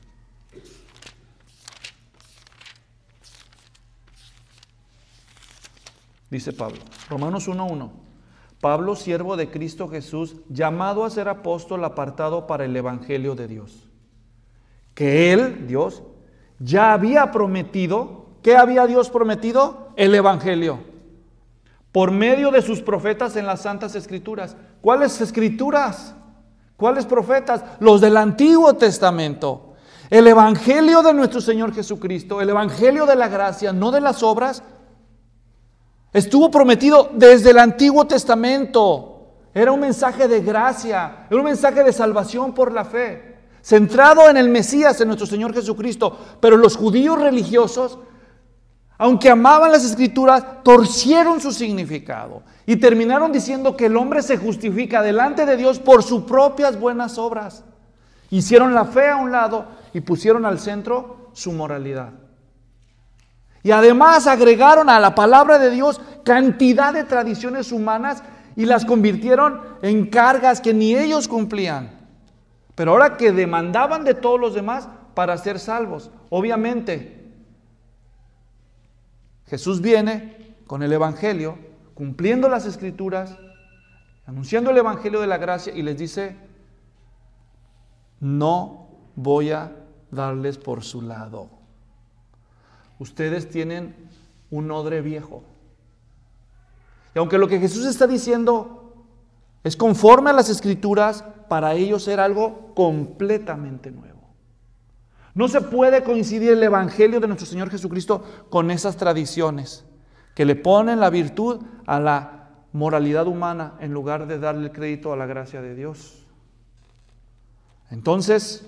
Dice Pablo, Romanos uno uno. Pablo, siervo de Cristo Jesús, llamado a ser apóstol, apartado para el evangelio de Dios. Que Él, Dios, ya había prometido. ¿Qué había Dios prometido? El evangelio. Por medio de sus profetas en las santas escrituras. ¿Cuáles escrituras? ¿Cuáles profetas? Los del Antiguo Testamento. El evangelio de nuestro Señor Jesucristo, el evangelio de la gracia, no de las obras, estuvo prometido desde el Antiguo Testamento. Era un mensaje de gracia, era un mensaje de salvación por la fe, centrado en el Mesías, en nuestro Señor Jesucristo. Pero los judíos religiosos, aunque amaban las Escrituras, torcieron su significado y terminaron diciendo que el hombre se justifica delante de Dios por sus propias buenas obras. Hicieron la fe a un lado y pusieron al centro su moralidad. Y además agregaron a la palabra de Dios cantidad de tradiciones humanas y las convirtieron en cargas que ni ellos cumplían. Pero ahora que demandaban de todos los demás para ser salvos. Obviamente, Jesús viene con el evangelio, cumpliendo las escrituras, anunciando el evangelio de la gracia y les dice: no voy a darles por su lado. Ustedes tienen un odre viejo. Y aunque lo que Jesús está diciendo es conforme a las escrituras, para ellos era algo completamente nuevo. No se puede coincidir el evangelio de nuestro Señor Jesucristo con esas tradiciones que le ponen la virtud a la moralidad humana en lugar de darle el crédito a la gracia de Dios. Entonces,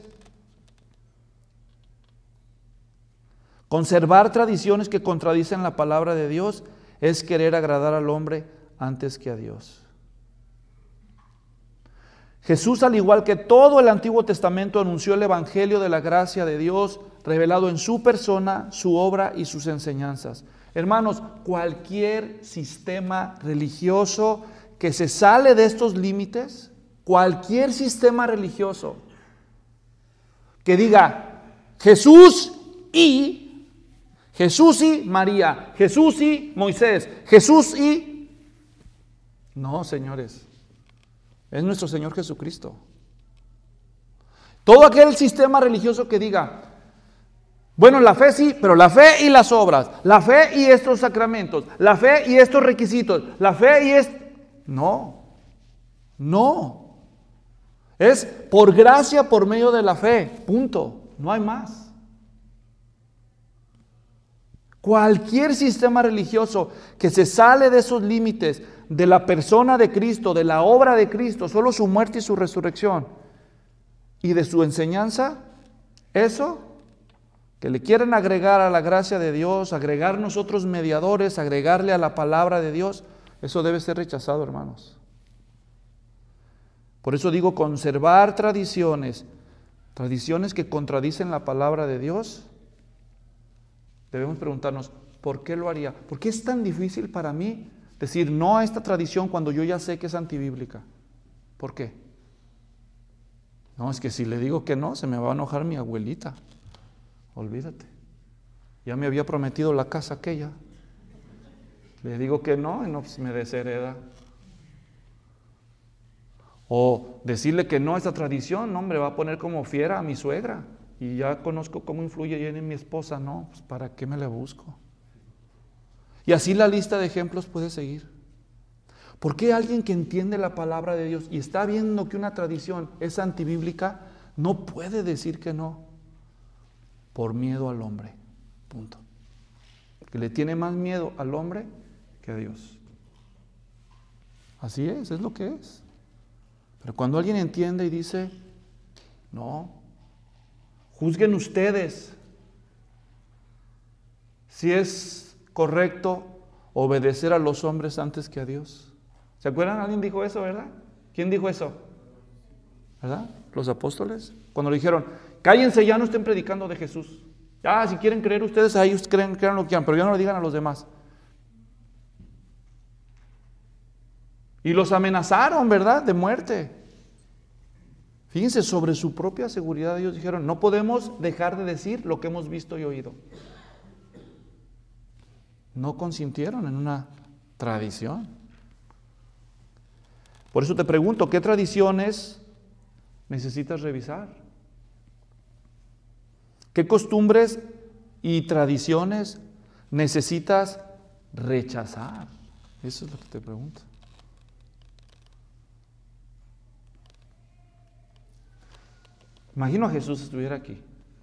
conservar tradiciones que contradicen la palabra de Dios es querer agradar al hombre antes que a Dios. Jesús, al igual que todo el Antiguo Testamento, anunció el evangelio de la gracia de Dios revelado en su persona, su obra y sus enseñanzas. Hermanos, cualquier sistema religioso que se sale de estos límites, cualquier sistema religioso que diga Jesús y Jesús y María, Jesús y Moisés, Jesús y... No, señores, es nuestro Señor Jesucristo. Todo aquel sistema religioso que diga, bueno, la fe sí, pero la fe y las obras, la fe y estos sacramentos, la fe y estos requisitos, la fe y es... No, no. Es por gracia, por medio de la fe, punto, no hay más. Cualquier sistema religioso que se sale de esos límites de la persona de Cristo, de la obra de Cristo, solo su muerte y su resurrección, y de su enseñanza, eso que le quieren agregar a la gracia de Dios, agregar nosotros mediadores, agregarle a la palabra de Dios, eso debe ser rechazado, hermanos. Por eso digo, conservar tradiciones, tradiciones que contradicen la palabra de Dios. Debemos preguntarnos, ¿por qué lo haría? ¿Por qué es tan difícil para mí decir no a esta tradición cuando yo ya sé que es antibíblica? ¿Por qué? No, es que si le digo que no, se me va a enojar mi abuelita. Olvídate. Ya me había prometido la casa aquella. Le digo que no y no, pues me deshereda. O decirle que no a esta tradición, no, hombre, va a poner como fiera a mi suegra. Y ya conozco cómo influye en mi esposa, no, pues ¿para qué me la busco? Y así la lista de ejemplos puede seguir. ¿Por qué alguien que entiende la palabra de Dios y está viendo que una tradición es antibíblica, no puede decir que no? Por miedo al hombre, punto. Porque le tiene más miedo al hombre que a Dios. Así es, es lo que es. Pero cuando alguien entiende y dice, no, juzguen ustedes si es correcto obedecer a los hombres antes que a Dios. ¿Se acuerdan? Alguien dijo eso, ¿verdad? ¿Quién dijo eso? ¿Verdad? Los apóstoles. Cuando le dijeron, cállense, ya no estén predicando de Jesús. Ah, si quieren creer ustedes, a ellos creen, crean lo que quieran, pero ya no lo digan a los demás. Y los amenazaron, ¿verdad? De muerte. Fíjense, sobre su propia seguridad ellos dijeron, no podemos dejar de decir lo que hemos visto y oído. No consintieron en una tradición. Por eso te pregunto, ¿qué tradiciones necesitas revisar? ¿Qué costumbres y tradiciones necesitas rechazar? Eso es lo que te pregunto. Imagino a Jesús estuviera aquí.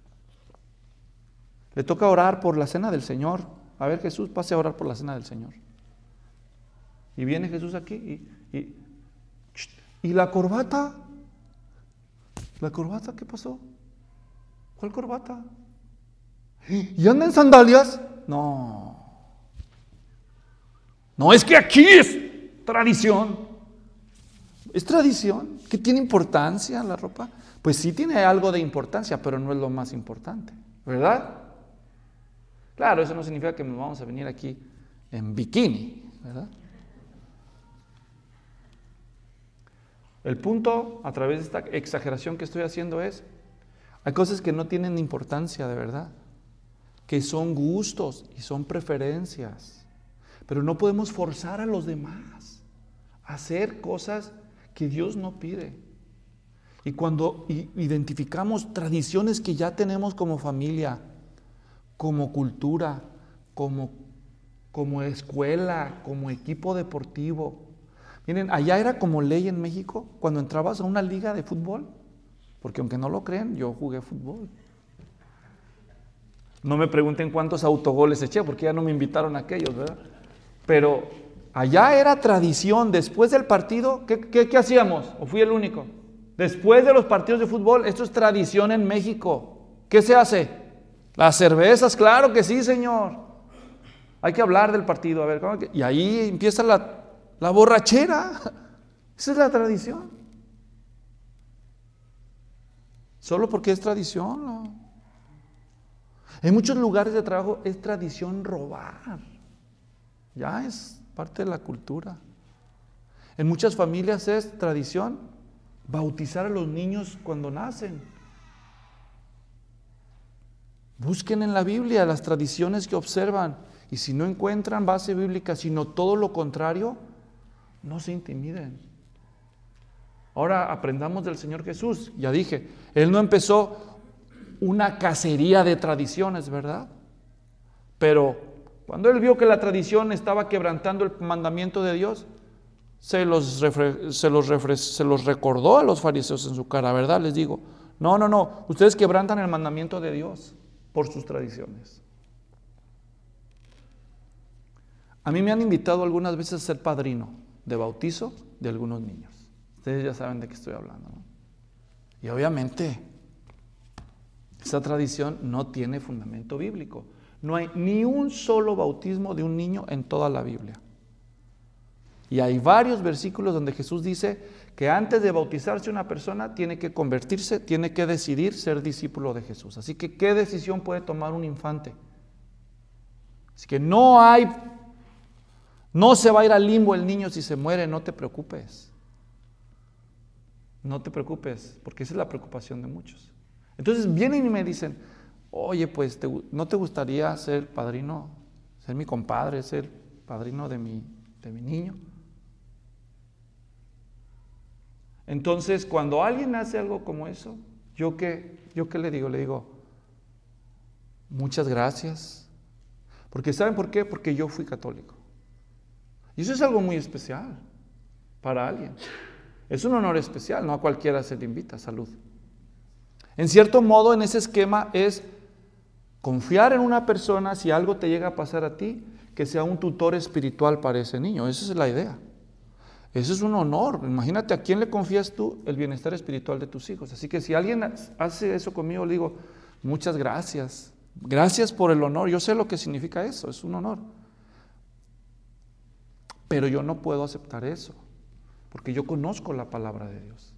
Le toca orar por la cena del Señor. A ver, Jesús, pase a orar por la cena del Señor. Y viene Jesús aquí y, y, y la corbata. ¿La corbata qué pasó? ¿Cuál corbata? ¿Y anda en sandalias? No. No, es que aquí es tradición. ¿Es tradición? ¿Qué tiene importancia la ropa? Pues sí tiene algo de importancia, pero no es lo más importante, ¿verdad? Claro, eso no significa que nos vamos a venir aquí en bikini, ¿verdad? El punto, a través de esta exageración que estoy haciendo es, hay cosas que no tienen importancia de verdad, que son gustos y son preferencias, pero no podemos forzar a los demás a hacer cosas que Dios no pide. Y cuando identificamos tradiciones que ya tenemos como familia, como cultura, como, como escuela, como equipo deportivo. Miren, allá era como ley en México cuando entrabas a una liga de fútbol, porque aunque no lo crean, yo jugué fútbol. No me pregunten cuántos autogoles eché, porque ya no me invitaron a aquellos, ¿verdad? Pero allá era tradición, después del partido, ¿qué, qué, qué hacíamos? ¿O fui el único? Después de los partidos de fútbol, esto es tradición en México. ¿Qué se hace? Las cervezas, claro que sí, señor. Hay que hablar del partido, a ver, ¿cómo que? Y ahí empieza la, la borrachera. Esa es la tradición. Solo porque es tradición, ¿no? En muchos lugares de trabajo es tradición robar. Ya es parte de la cultura. En muchas familias es tradición bautizar a los niños cuando nacen. Busquen en la Biblia las tradiciones que observan y si no encuentran base bíblica, sino todo lo contrario, no se intimiden. Ahora aprendamos del Señor Jesús. Ya dije, Él no empezó una cacería de tradiciones, ¿verdad? Pero cuando Él vio que la tradición estaba quebrantando el mandamiento de Dios, se los, refre, se, los refre, se los recordó a los fariseos en su cara, ¿verdad? Les digo, no, no, no, ustedes quebrantan el mandamiento de Dios por sus tradiciones. A mí me han invitado algunas veces a ser padrino de bautizo de algunos niños. Ustedes ya saben de qué estoy hablando, ¿no? Y obviamente, esa tradición no tiene fundamento bíblico. No hay ni un solo bautismo de un niño en toda la Biblia. Y hay varios versículos donde Jesús dice que antes de bautizarse una persona tiene que convertirse, tiene que decidir ser discípulo de Jesús. Así que, ¿qué decisión puede tomar un infante? Así que no hay, no se va a ir al limbo el niño si se muere, no te preocupes. No te preocupes, porque esa es la preocupación de muchos. Entonces vienen y me dicen, oye, pues, ¿te, ¿no te gustaría ser padrino, ser mi compadre, ser padrino de mi, de mi niño? Entonces, cuando alguien hace algo como eso, ¿yo qué, yo qué le digo? Le digo, muchas gracias. Porque ¿saben por qué? Porque yo fui católico. Y eso es algo muy especial para alguien. Es un honor especial, no a cualquiera se le invita. Salud. En cierto modo, en ese esquema es confiar en una persona, si algo te llega a pasar a ti, que sea un tutor espiritual para ese niño. Esa es la idea. Eso es un honor. Imagínate a quién le confías tú el bienestar espiritual de tus hijos. Así que si alguien hace eso conmigo, le digo, muchas gracias. Gracias por el honor. Yo sé lo que significa eso, es un honor. Pero yo no puedo aceptar eso, porque yo conozco la palabra de Dios.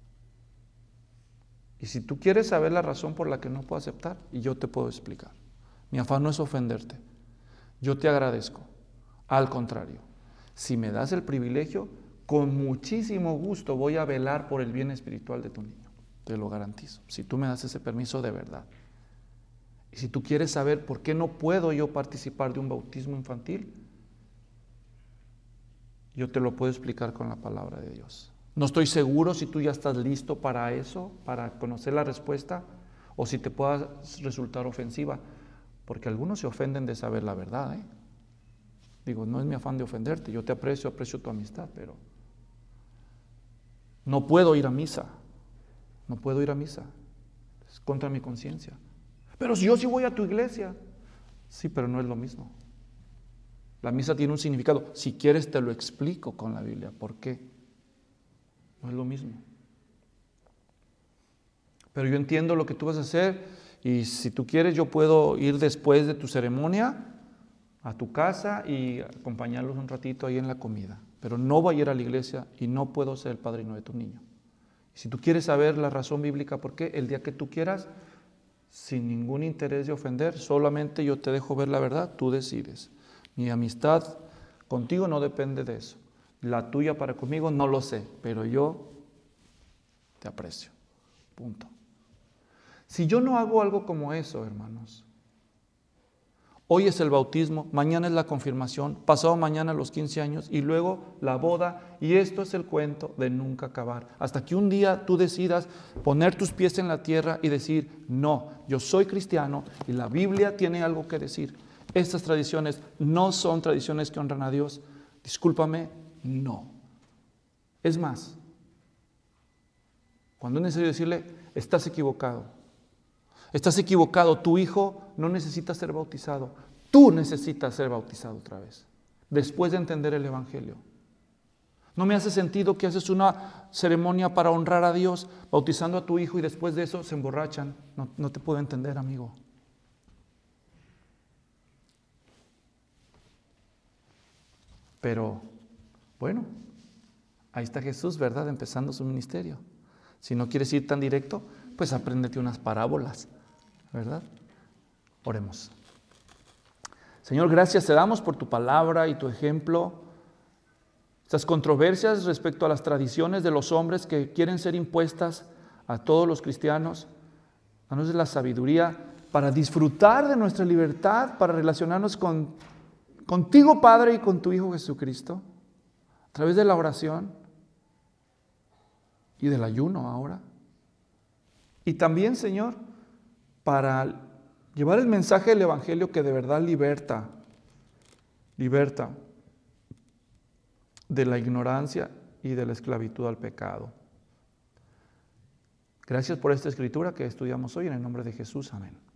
Y si tú quieres saber la razón por la que no puedo aceptar, y yo te puedo explicar. Mi afán no es ofenderte. Yo te agradezco. Al contrario, si me das el privilegio, con muchísimo gusto voy a velar por el bien espiritual de tu niño. Te lo garantizo. Si tú me das ese permiso de verdad. Y si tú quieres saber por qué no puedo yo participar de un bautismo infantil, Yo te lo puedo explicar con la palabra de Dios. No estoy seguro si tú ya estás listo para eso, para conocer la respuesta, o si te pueda resultar ofensiva, porque algunos se ofenden de saber la verdad, ¿eh? Digo, no es mi afán de ofenderte, yo te aprecio, aprecio tu amistad, pero no puedo ir a misa, no puedo ir a misa, es contra mi conciencia. Pero si yo sí voy a tu iglesia, sí, pero no es lo mismo. La misa tiene un significado. Si quieres te lo explico con la Biblia. ¿Por qué? No es lo mismo. Pero yo entiendo lo que tú vas a hacer y si tú quieres yo puedo ir después de tu ceremonia a tu casa y acompañarlos un ratito ahí en la comida. Pero no voy a ir a la iglesia y no puedo ser el padrino de tu niño. Si tú quieres saber la razón bíblica por qué, el día que tú quieras, sin ningún interés de ofender, solamente yo te dejo ver la verdad, tú decides. Mi amistad contigo no depende de eso. La tuya para conmigo no lo sé, pero yo te aprecio. Punto. Si yo no hago algo como eso, hermanos, hoy es el bautismo, mañana es la confirmación, pasado mañana los quince años y luego la boda, y esto es el cuento de nunca acabar. Hasta que un día tú decidas poner tus pies en la tierra y decir, no, yo soy cristiano y la Biblia tiene algo que decir. Estas tradiciones no son tradiciones que honran a Dios. Discúlpame, no. Es más, cuando es necesario decirle, estás equivocado. Estás equivocado, tu hijo no necesita ser bautizado. Tú necesitas ser bautizado otra vez, después de entender el Evangelio. No me hace sentido que haces una ceremonia para honrar a Dios, bautizando a tu hijo y después de eso se emborrachan. No, no te puedo entender, amigo. Pero, bueno, ahí está Jesús, ¿verdad? Empezando su ministerio. Si no quieres ir tan directo, pues apréndete unas parábolas, ¿verdad? Oremos. Señor, gracias te damos por tu palabra y tu ejemplo. Estas controversias respecto a las tradiciones de los hombres que quieren ser impuestas a todos los cristianos. Danos la sabiduría para disfrutar de nuestra libertad, para relacionarnos con, contigo, Padre, y con tu Hijo Jesucristo, a través de la oración y del ayuno ahora. Y también, Señor, para llevar el mensaje del Evangelio que de verdad liberta, liberta de la ignorancia y de la esclavitud al pecado. Gracias por esta escritura que estudiamos hoy en el nombre de Jesús. Amén.